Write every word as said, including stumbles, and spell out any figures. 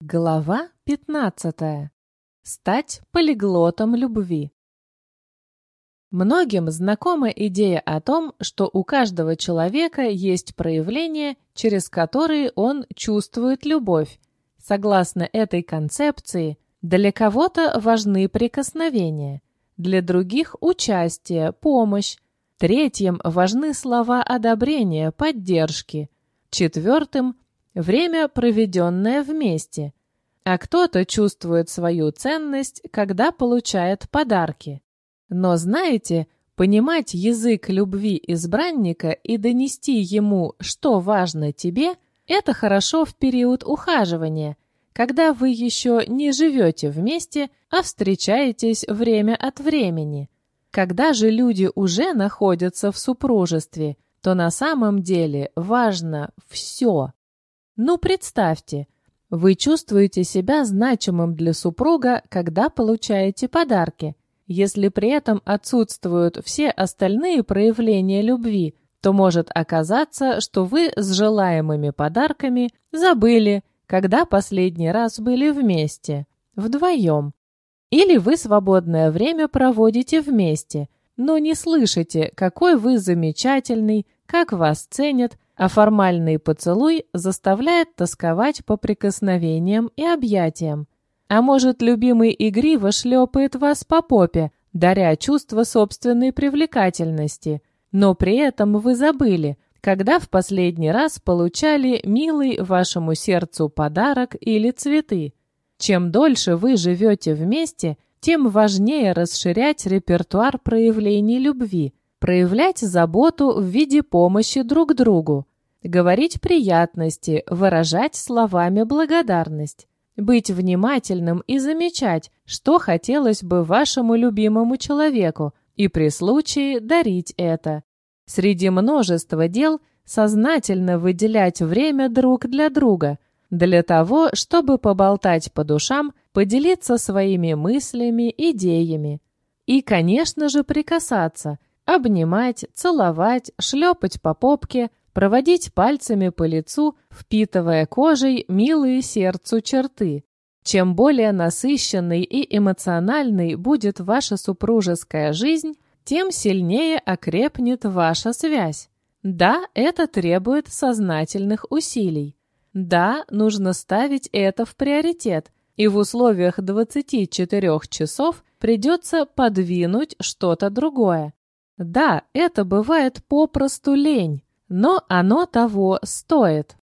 Глава пятнадцатая. Стать полиглотом любви. Многим знакома идея о том, что у каждого человека есть проявления, через которые он чувствует любовь. Согласно этой концепции, для кого-то важны прикосновения, для других – участие, помощь, третьим важны слова одобрения, поддержки, четвертым – время, проведенное вместе, а кто-то чувствует свою ценность, когда получает подарки. Но знаете, понимать язык любви избранника и донести ему, что важно тебе, это хорошо в период ухаживания, когда вы еще не живете вместе, а встречаетесь время от времени. Когда же люди уже находятся в супружестве, то на самом деле важно все. Ну, представьте, вы чувствуете себя значимым для супруга, когда получаете подарки. Если при этом отсутствуют все остальные проявления любви, то может оказаться, что вы с желаемыми подарками забыли, когда последний раз были вместе, вдвоем. Или вы свободное время проводите вместе, но не слышите, какой вы замечательный, как вас ценят, а формальный поцелуй заставляет тосковать по прикосновениям и объятиям. А может, любимый игриво шлепает вас по попе, даря чувство собственной привлекательности, но при этом вы забыли, когда в последний раз получали милый вашему сердцу подарок или цветы. Чем дольше вы живете вместе, тем важнее расширять репертуар проявлений любви, проявлять заботу в виде помощи друг другу, говорить приятности, выражать словами благодарность, быть внимательным и замечать, что хотелось бы вашему любимому человеку, и при случае дарить это. Среди множества дел сознательно выделять время друг для друга, для того, чтобы поболтать по душам, поделиться своими мыслями, идеями. И, конечно же, прикасаться, обнимать, целовать, шлепать по попке, проводить пальцами по лицу, впитывая кожей милые сердцу черты. Чем более насыщенной и эмоциональной будет ваша супружеская жизнь, тем сильнее окрепнет ваша связь. Да, это требует сознательных усилий. Да, нужно ставить это в приоритет, и в условиях двадцати четырёх часов придется подвинуть что-то другое. Да, это бывает попросту лень, но оно того стоит.